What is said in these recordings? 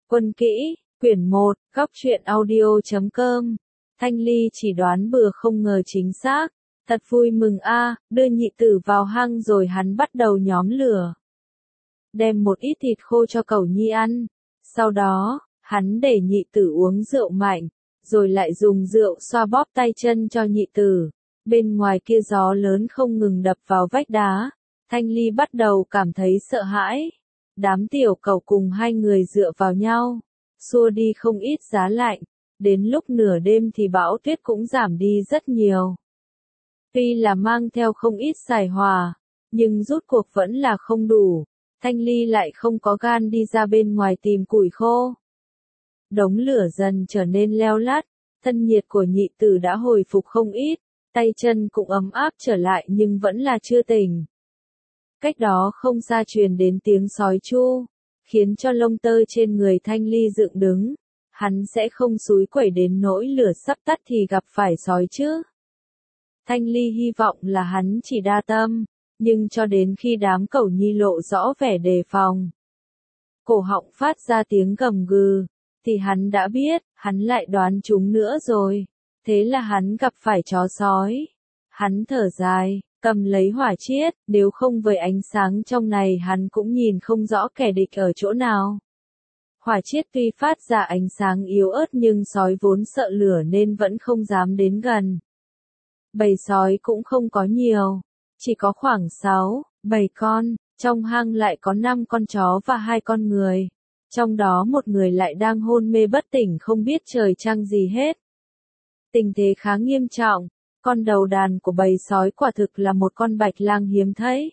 Quân kỹ, quyển 1, góc truyện audio.com. Thanh Ly chỉ đoán bừa không ngờ chính xác. Thật vui mừng a, đưa nhị tử vào hang rồi hắn bắt đầu nhóm lửa. Đem một ít thịt khô cho cẩu nhi ăn. Sau đó, hắn để nhị tử uống rượu mạnh, rồi lại dùng rượu xoa bóp tay chân cho nhị tử. Bên ngoài kia gió lớn không ngừng đập vào vách đá. Thanh Ly bắt đầu cảm thấy sợ hãi. Đám tiểu cẩu cùng hai người dựa vào nhau, xua đi không ít giá lạnh. Đến lúc nửa đêm thì bão tuyết cũng giảm đi rất nhiều. Tuy là mang theo không ít xài hòa, nhưng rút cuộc vẫn là không đủ. Thanh Ly lại không có gan đi ra bên ngoài tìm củi khô. Đống lửa dần trở nên leo lắt, thân nhiệt của nhị tử đã hồi phục không ít, tay chân cũng ấm áp trở lại nhưng vẫn là chưa tỉnh. Cách đó không xa truyền đến tiếng sói chu, khiến cho lông tơ trên người Thanh Ly dựng đứng. Hắn sẽ không xúi quẩy đến nỗi lửa sắp tắt thì gặp phải sói chứ. Thanh Ly hy vọng là hắn chỉ đa tâm, nhưng cho đến khi đám cẩu nhi lộ rõ vẻ đề phòng, cổ họng phát ra tiếng gầm gừ, thì hắn đã biết, hắn lại đoán chúng nữa rồi. Thế là hắn gặp phải chó sói. Hắn thở dài, cầm lấy hỏa chiết, nếu không với ánh sáng trong này hắn cũng nhìn không rõ kẻ địch ở chỗ nào. Hỏa chiết tuy phát ra ánh sáng yếu ớt nhưng sói vốn sợ lửa nên vẫn không dám đến gần. Bầy sói cũng không có nhiều, chỉ có khoảng 6-7 con, trong hang lại có 5 con chó và 2 con người. Trong đó một người lại đang hôn mê bất tỉnh không biết trời trăng gì hết. Tình thế khá nghiêm trọng, con đầu đàn của bầy sói quả thực là một con bạch lang hiếm thấy.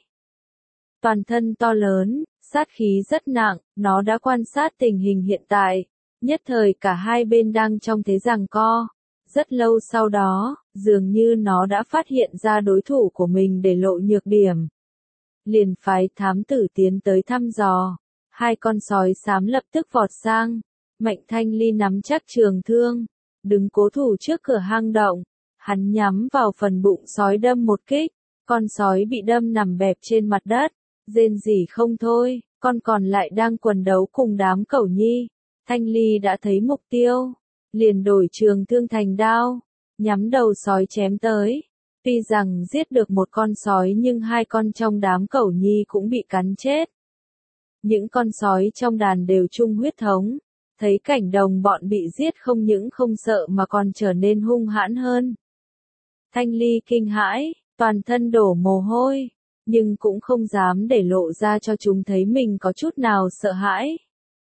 Toàn thân to lớn, sát khí rất nặng, nó đã quan sát tình hình hiện tại, nhất thời cả hai bên đang trong thế giằng co. Rất lâu sau đó, dường như nó đã phát hiện ra đối thủ của mình để lộ nhược điểm. Liền phái thám tử tiến tới thăm dò, hai con sói xám lập tức vọt sang. Mạnh Thanh Ly nắm chắc trường thương, đứng cố thủ trước cửa hang động, hắn nhắm vào phần bụng sói đâm một kích, con sói bị đâm nằm bẹp trên mặt đất, rên rỉ không thôi, con còn lại đang quần đấu cùng đám cẩu nhi. Thanh Ly đã thấy mục tiêu, liền đổi trường thương thành đao, nhắm đầu sói chém tới. Tuy rằng giết được một con sói nhưng hai con trong đám cẩu nhi cũng bị cắn chết. Những con sói trong đàn đều chung huyết thống, thấy cảnh đồng bọn bị giết không những không sợ mà còn trở nên hung hãn hơn. Thanh Ly kinh hãi, toàn thân đổ mồ hôi, nhưng cũng không dám để lộ ra cho chúng thấy mình có chút nào sợ hãi.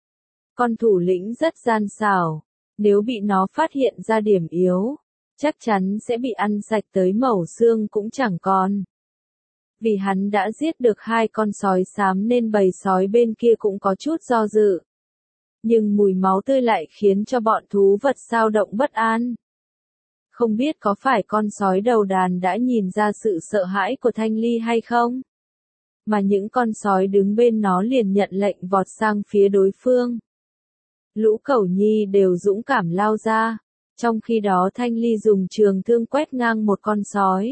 Con thủ lĩnh rất gian xảo, nếu bị nó phát hiện ra điểm yếu, chắc chắn sẽ bị ăn sạch tới mẩu xương cũng chẳng còn. Vì hắn đã giết được 2 con sói xám nên bầy sói bên kia cũng có chút do dự. Nhưng mùi máu tươi lại khiến cho bọn thú vật xao động bất an. Không biết có phải con sói đầu đàn đã nhìn ra sự sợ hãi của Thanh Ly hay không? Mà những con sói đứng bên nó liền nhận lệnh vọt sang phía đối phương. Lũ cẩu nhi đều dũng cảm lao ra, trong khi đó Thanh Ly dùng trường thương quét ngang một con sói.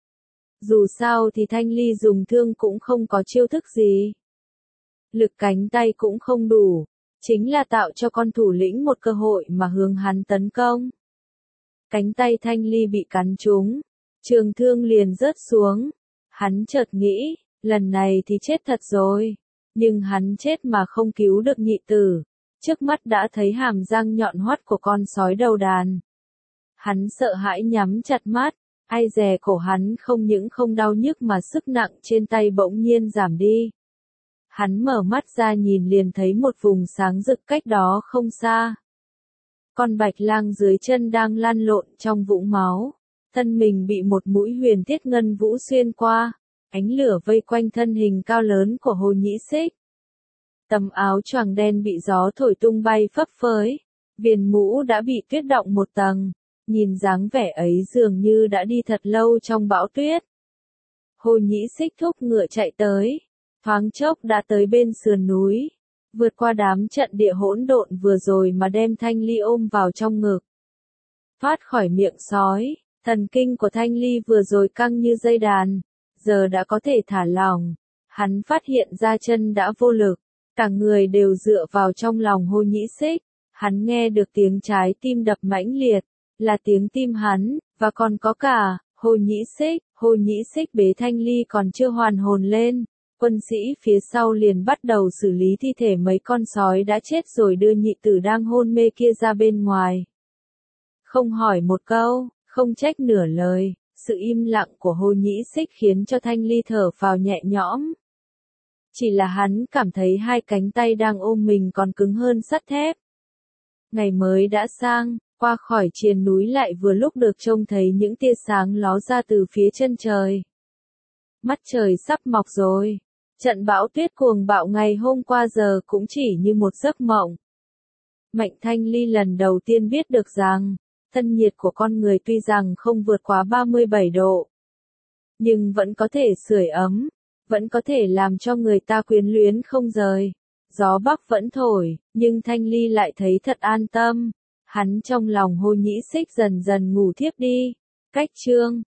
Dù sao thì Thanh Ly dùng thương cũng không có chiêu thức gì. Lực cánh tay cũng không đủ, chính là tạo cho con thủ lĩnh một cơ hội mà hướng hắn tấn công. Cánh tay Thanh Ly bị cắn trúng, trường thương liền rớt xuống. Hắn chợt nghĩ, lần này thì chết thật rồi. Nhưng hắn chết mà không cứu được nhị tử. Trước mắt đã thấy hàm răng nhọn hoắt của con sói đầu đàn. Hắn sợ hãi nhắm chặt mắt, ai dè cổ hắn không những không đau nhức mà sức nặng trên tay bỗng nhiên giảm đi. Hắn mở mắt ra nhìn liền thấy một vùng sáng rực cách đó không xa. Con bạch lang dưới chân đang lăn lộn trong vũng máu, thân mình bị một mũi huyền thiết ngân vũ xuyên qua, ánh lửa vây quanh thân hình cao lớn của Hồ Nhĩ Xích. Tấm áo choàng đen bị gió thổi tung bay phấp phới, viền mũ đã bị tuyết đọng một tầng, nhìn dáng vẻ ấy dường như đã đi thật lâu trong bão tuyết. Hồ Nhĩ Xích thúc ngựa chạy tới, thoáng chốc đã tới bên sườn núi, vượt qua đám trận địa hỗn độn vừa rồi mà đem Thanh Ly ôm vào trong ngực. Thoát khỏi miệng sói, thần kinh của Thanh Ly vừa rồi căng như dây đàn, giờ đã có thể thả lỏng. Hắn phát hiện ra chân đã vô lực, Cả người đều dựa vào trong lòng Hồ Nhĩ Xích, hắn nghe được tiếng trái tim đập mãnh liệt, là tiếng tim hắn, và còn có cả, Hồ Nhĩ Xích bế Thanh Ly còn chưa hoàn hồn lên. Quân sĩ phía sau liền bắt đầu xử lý thi thể mấy con sói đã chết rồi đưa nhị tử đang hôn mê kia ra bên ngoài. Không hỏi một câu, không trách nửa lời, sự im lặng của Hồ Nhĩ Xích khiến cho Thanh Ly thở phào nhẹ nhõm. Chỉ là hắn cảm thấy hai cánh tay đang ôm mình còn cứng hơn sắt thép. Ngày mới đã sang, qua khỏi triền núi lại vừa lúc được trông thấy những tia sáng ló ra từ phía chân trời. Mắt trời sắp mọc rồi. Trận bão tuyết cuồng bạo ngày hôm qua giờ cũng chỉ như một giấc mộng. Mạnh Thanh Ly lần đầu tiên biết được rằng, thân nhiệt của con người tuy rằng không vượt quá 37 độ, nhưng vẫn có thể sưởi ấm, vẫn có thể làm cho người ta quyến luyến không rời. Gió bắc vẫn thổi, nhưng Thanh Ly lại thấy thật an tâm. Hắn trong lòng Hồ Nhĩ Xích dần dần ngủ thiếp đi. Cách chương